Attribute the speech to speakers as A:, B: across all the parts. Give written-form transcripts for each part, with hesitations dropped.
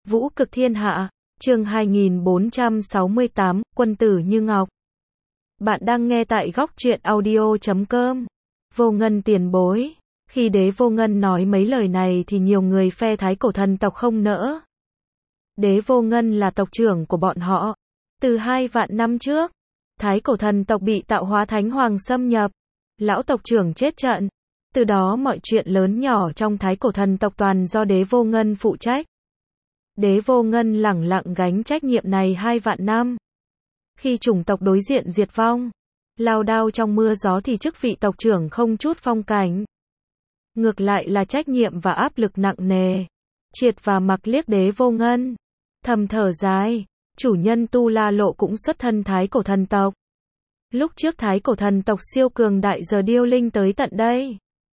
A: Vũ cực thiên hạ, chương 2468, quân tử như ngọc. Bạn đang nghe tại góc truyện audio.com. Vô Ngân tiền bối. Khi Đế Vô Ngân nói mấy lời này thì nhiều người phe Thái Cổ thần tộc không nỡ. Đế Vô Ngân là tộc trưởng của bọn họ. Từ 2 vạn năm trước, Thái Cổ thần tộc bị tạo hóa thánh hoàng xâm nhập. Lão tộc trưởng chết trận. Từ đó mọi chuyện lớn nhỏ trong Thái Cổ thần tộc toàn do Đế Vô Ngân phụ trách. Đế Vô Ngân lẳng lặng gánh trách nhiệm này 2 vạn năm. Khi chủng tộc đối diện diệt vong, lao đao trong mưa gió thì chức vị tộc trưởng không chút phong cảnh. Ngược lại là trách nhiệm và áp lực nặng nề. Triệt và Mặc liếc Đế Vô Ngân, thầm thở dài, chủ nhân Tu La Lộ cũng xuất thân Thái Cổ thần tộc. Lúc trước Thái Cổ thần tộc siêu cường đại giờ điêu linh tới tận đây.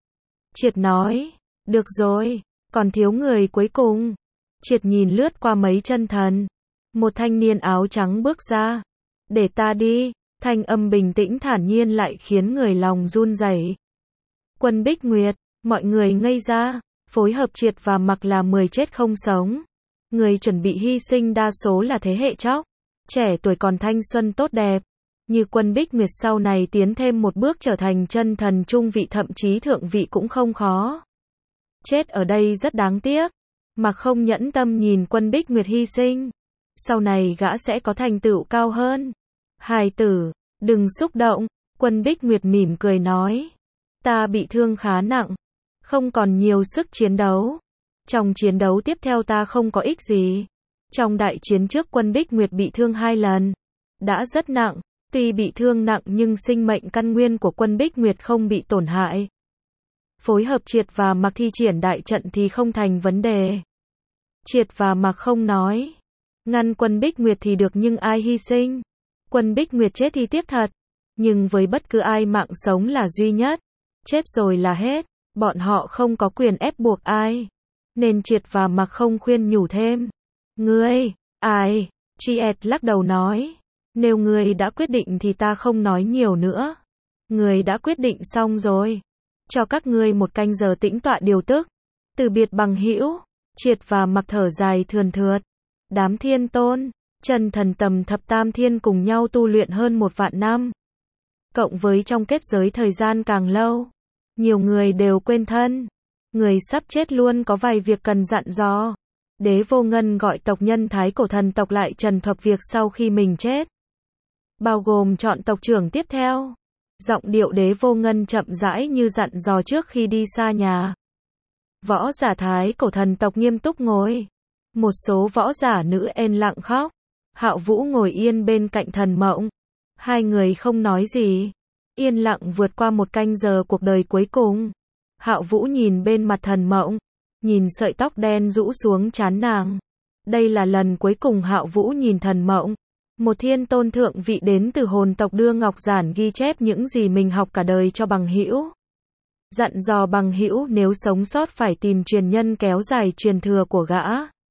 A: Triệt nói, được rồi, còn thiếu người cuối cùng. Triệt nhìn lướt qua mấy chân thần. Một thanh niên áo trắng bước ra. Để ta đi, thanh âm bình tĩnh thản nhiên lại khiến người lòng run rẩy. Quân Bích Nguyệt, mọi người ngây ra, phối hợp Triệt và Mặc là 10 chết không sống. Người chuẩn bị hy sinh đa số là thế hệ chóc, trẻ tuổi còn thanh xuân tốt đẹp. Như Quân Bích Nguyệt sau này tiến thêm một bước trở thành chân thần trung vị thậm chí thượng vị cũng không khó. Chết ở đây rất đáng tiếc. Mặc không nhẫn tâm nhìn Quân Bích Nguyệt hy sinh. Sau này gã sẽ có thành tựu cao hơn. Hài tử, đừng xúc động. Quân Bích Nguyệt mỉm cười nói. Ta bị thương khá nặng. Không còn nhiều sức chiến đấu. Trong chiến đấu tiếp theo ta không có ích gì. Trong đại chiến trước Quân Bích Nguyệt bị thương 2 lần. Đã rất nặng. Tuy bị thương nặng nhưng sinh mệnh căn nguyên của Quân Bích Nguyệt không bị tổn hại. Phối hợp Triệt và Mặc thi triển đại trận thì không thành vấn đề. Triệt và Mặc không nói. Ngăn Quân Bích Nguyệt thì được nhưng ai hy sinh? Quân Bích Nguyệt chết thì tiếc thật. Nhưng với bất cứ ai mạng sống là duy nhất. Chết rồi là hết. Bọn họ không có quyền ép buộc ai. Nên Triệt và Mặc không khuyên nhủ thêm. Ngươi, ai? Triệt lắc đầu nói. Nếu ngươi đã quyết định thì ta không nói nhiều nữa. Ngươi đã quyết định xong rồi. Cho các ngươi một canh giờ tĩnh tọa điều tức. Từ biệt bằng hữu. Triệt và Mặc thở dài thườn thượt. Đám thiên tôn, chân thần tầm thập tam thiên cùng nhau tu luyện hơn 1 vạn năm. Cộng với trong kết giới thời gian càng lâu. Nhiều người đều quên thân. Người sắp chết luôn có vài việc cần dặn dò. Đế Vô Ngân gọi tộc nhân Thái Cổ thần tộc lại trần thuật việc sau khi mình chết. Bao gồm chọn tộc trưởng tiếp theo. Giọng điệu Đế Vô Ngân chậm rãi như dặn dò trước khi đi xa nhà. Võ giả Thái Cổ thần tộc nghiêm túc ngồi. Một số võ giả nữ yên lặng khóc. Hạo Vũ ngồi yên bên cạnh Thần Mộng. Hai người không nói gì. Yên lặng vượt qua 1 canh giờ cuộc đời cuối cùng. Hạo Vũ nhìn bên mặt Thần Mộng. Nhìn sợi tóc đen rũ xuống trán nàng. Đây là lần cuối cùng Hạo Vũ nhìn Thần Mộng. Một thiên tôn thượng vị đến từ hồn tộc đưa ngọc giản ghi chép những gì mình học cả đời cho bằng hữu. Dặn dò bằng hữu nếu sống sót phải tìm truyền nhân kéo dài truyền thừa của gã.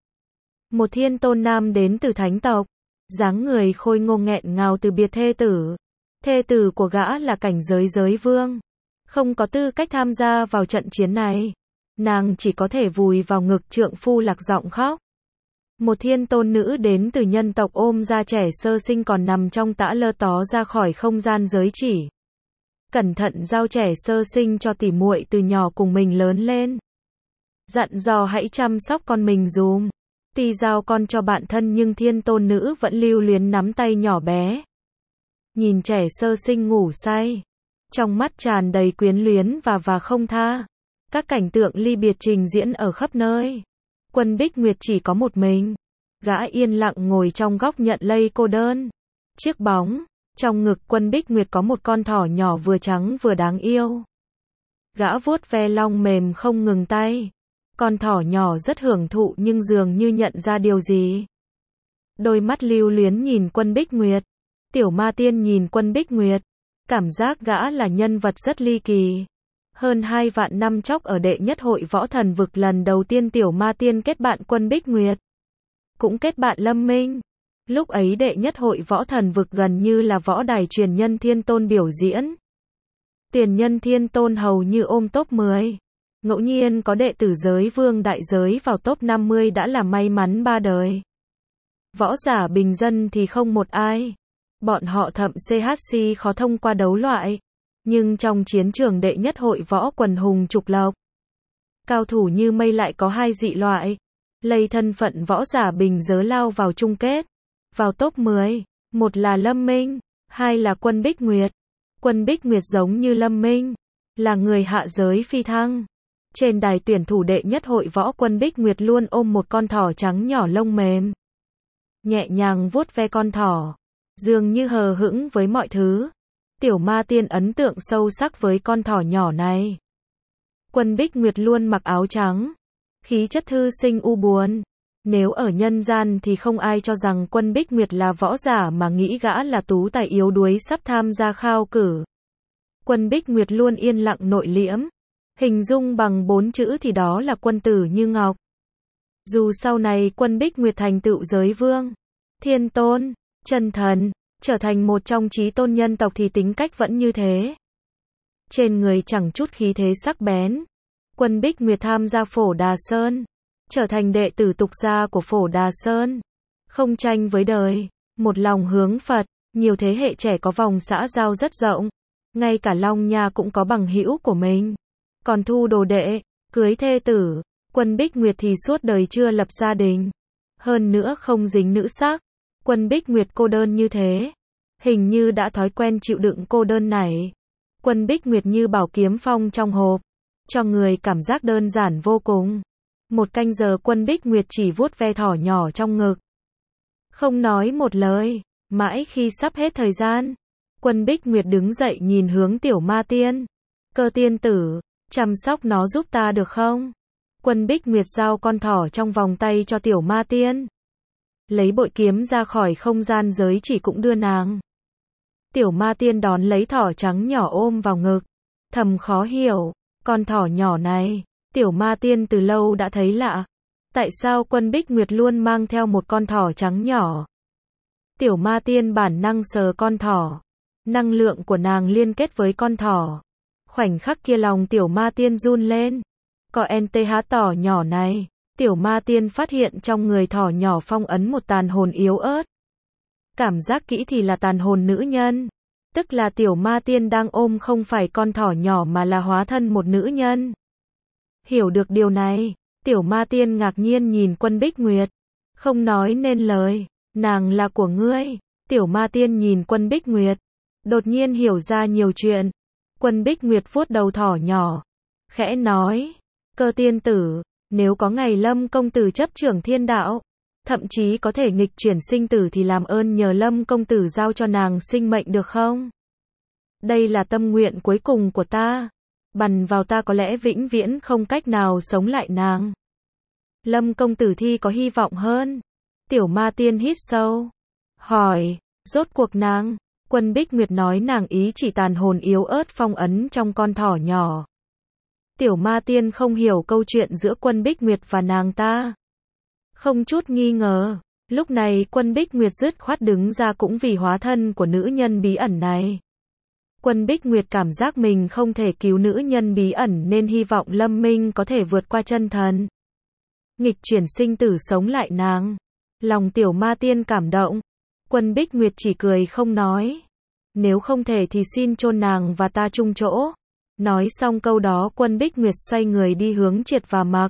A: Một thiên tôn nam đến từ thánh tộc. Dáng người khôi ngô nghẹn ngào từ biệt thê tử. Thê tử của gã là cảnh giới giới vương. Không có tư cách tham gia vào trận chiến này. Nàng chỉ có thể vùi vào ngực trượng phu lạc giọng khóc. Một thiên tôn nữ đến từ nhân tộc ôm ra trẻ sơ sinh còn nằm trong tã lơ tó ra khỏi không gian giới chỉ. Cẩn thận giao trẻ sơ sinh cho tỉ muội từ nhỏ cùng mình lớn lên. Dặn dò hãy chăm sóc con mình dùm. Tuy giao con cho bạn thân nhưng thiên tôn nữ vẫn lưu luyến nắm tay nhỏ bé. Nhìn trẻ sơ sinh ngủ say. Trong mắt tràn đầy quyến luyến và không tha. Các cảnh tượng ly biệt trình diễn ở khắp nơi. Quân Bích Nguyệt chỉ có một mình. Gã yên lặng ngồi trong góc nhận lây cô đơn. Chiếc bóng. Trong ngực Quân Bích Nguyệt có một con thỏ nhỏ vừa trắng vừa đáng yêu. Gã vuốt ve long mềm không ngừng tay. Con thỏ nhỏ rất hưởng thụ nhưng dường như nhận ra điều gì. Đôi mắt lưu luyến nhìn Quân Bích Nguyệt. Tiểu Ma Tiên nhìn Quân Bích Nguyệt. Cảm giác gã là nhân vật rất ly kỳ. Hơn 2 vạn năm chóc ở đệ nhất hội võ thần vực lần đầu tiên Tiểu Ma Tiên kết bạn Quân Bích Nguyệt. Cũng kết bạn Lâm Minh. Lúc ấy đệ nhất hội võ thần vực gần như là võ đài truyền nhân thiên tôn biểu diễn. Tiền nhân thiên tôn hầu như ôm top 10. Ngẫu nhiên có đệ tử giới vương đại giới vào top 50 đã là may mắn ba đời. Võ giả bình dân thì không một ai. Bọn họ thậm CHC khó thông qua đấu loại. Nhưng trong chiến trường đệ nhất hội võ quần hùng trục lộc, cao thủ như mây lại có hai dị loại. Lấy thân phận võ giả bình giới lao vào chung kết. Vào top 10, một là Lâm Minh, hai là Quân Bích Nguyệt. Quân Bích Nguyệt giống như Lâm Minh, là người hạ giới phi thăng. Trên đài tuyển thủ đệ nhất hội võ, Quân Bích Nguyệt luôn ôm một con thỏ trắng nhỏ lông mềm, nhẹ nhàng vuốt ve con thỏ, dường như hờ hững với mọi thứ. Tiểu Ma Tiên ấn tượng sâu sắc với con thỏ nhỏ này. Quân Bích Nguyệt luôn mặc áo trắng, khí chất thư sinh u buồn. Nếu ở nhân gian thì không ai cho rằng Quân Bích Nguyệt là võ giả mà nghĩ gã là tú tài yếu đuối sắp tham gia khao cử. Quân Bích Nguyệt luôn yên lặng nội liễm, hình dung bằng 4 chữ thì đó là quân tử như ngọc. Dù sau này Quân Bích Nguyệt thành tựu giới vương, thiên tôn, chân thần, trở thành một trong chí tôn nhân tộc thì tính cách vẫn như thế. Trên người chẳng chút khí thế sắc bén. Quân Bích Nguyệt tham gia Phổ Đà Sơn, trở thành đệ tử tục gia của Phổ Đà Sơn. Không tranh với đời, một lòng hướng Phật, nhiều thế hệ trẻ có vòng xã giao rất rộng. Ngay cả Long Nha cũng có bằng hữu của mình. Còn thu đồ đệ, cưới thê tử. Quân Bích Nguyệt thì suốt đời chưa lập gia đình. Hơn nữa không dính nữ sắc. Quân Bích Nguyệt cô đơn như thế. Hình như đã thói quen chịu đựng cô đơn này. Quân Bích Nguyệt như bảo kiếm phong trong hộp, cho người cảm giác đơn giản vô cùng. Một canh giờ Quân Bích Nguyệt chỉ vuốt ve thỏ nhỏ trong ngực, không nói một lời. Mãi khi sắp hết thời gian, Quân Bích Nguyệt đứng dậy nhìn hướng Tiểu Ma Tiên. Cơ tiên tử, chăm sóc nó giúp ta được không? Quân Bích Nguyệt giao con thỏ trong vòng tay cho Tiểu Ma Tiên. Lấy bội kiếm ra khỏi không gian giới chỉ cũng đưa nàng. Tiểu Ma Tiên đón lấy thỏ trắng nhỏ ôm vào ngực. Thầm khó hiểu, con thỏ nhỏ này, Tiểu Ma Tiên từ lâu đã thấy lạ. Tại sao Quân Bích Nguyệt luôn mang theo một con thỏ trắng nhỏ? Tiểu Ma Tiên bản năng sờ con thỏ. Năng lượng của nàng liên kết với con thỏ. Khoảnh khắc kia lòng Tiểu Ma Tiên run lên. Có NTH tỏ nhỏ này. Tiểu Ma Tiên phát hiện trong người thỏ nhỏ phong ấn một tàn hồn yếu ớt. Cảm giác kỹ thì là tàn hồn nữ nhân. Tức là Tiểu Ma Tiên đang ôm không phải con thỏ nhỏ mà là hóa thân một nữ nhân. Hiểu được điều này, Tiểu Ma Tiên ngạc nhiên nhìn Quân Bích Nguyệt. Không nói nên lời, nàng là của ngươi. Tiểu Ma Tiên nhìn Quân Bích Nguyệt, đột nhiên hiểu ra nhiều chuyện. Quân Bích Nguyệt vuốt đầu thỏ nhỏ, khẽ nói, Cơ tiên tử, nếu có ngày Lâm công tử chấp trưởng thiên đạo, thậm chí có thể nghịch chuyển sinh tử thì làm ơn nhờ Lâm công tử giao cho nàng sinh mệnh được không? Đây là tâm nguyện cuối cùng của ta. Bằn vào ta có lẽ vĩnh viễn không cách nào sống lại nàng. Lâm công tử thi có hy vọng hơn. Tiểu Ma Tiên hít sâu, hỏi, rốt cuộc nàng? Quân Bích Nguyệt nói nàng ý chỉ tàn hồn yếu ớt phong ấn trong con thỏ nhỏ. Tiểu Ma Tiên không hiểu câu chuyện giữa Quân Bích Nguyệt và nàng ta. Không chút nghi ngờ, lúc này Quân Bích Nguyệt dứt khoát đứng ra cũng vì hóa thân của nữ nhân bí ẩn này. Quân Bích Nguyệt cảm giác mình không thể cứu nữ nhân bí ẩn nên hy vọng Lâm Minh có thể vượt qua chân thần. Nghịch chuyển sinh tử sống lại nàng. Lòng Tiểu Ma Tiên cảm động. Quân Bích Nguyệt chỉ cười không nói. Nếu không thể thì xin chôn nàng và ta chung chỗ. Nói xong câu đó Quân Bích Nguyệt xoay người đi hướng Triệt và Mặc.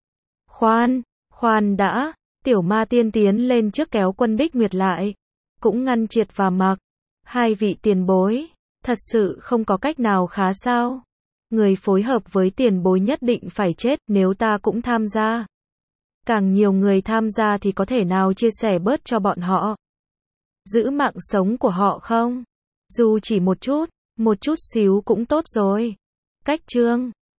A: Khoan đã. Tiểu Ma Tiên tiến lên trước kéo Quân Bích Nguyệt lại. Cũng ngăn Triệt và Mặc. Hai vị tiền bối, thật sự không có cách nào khá sao? Người phối hợp với tiền bối nhất định phải chết nếu ta cũng tham gia. Càng nhiều người tham gia thì có thể nào chia sẻ bớt cho bọn họ. Giữ mạng sống của họ không? Dù chỉ một chút xíu cũng tốt rồi. Cách chương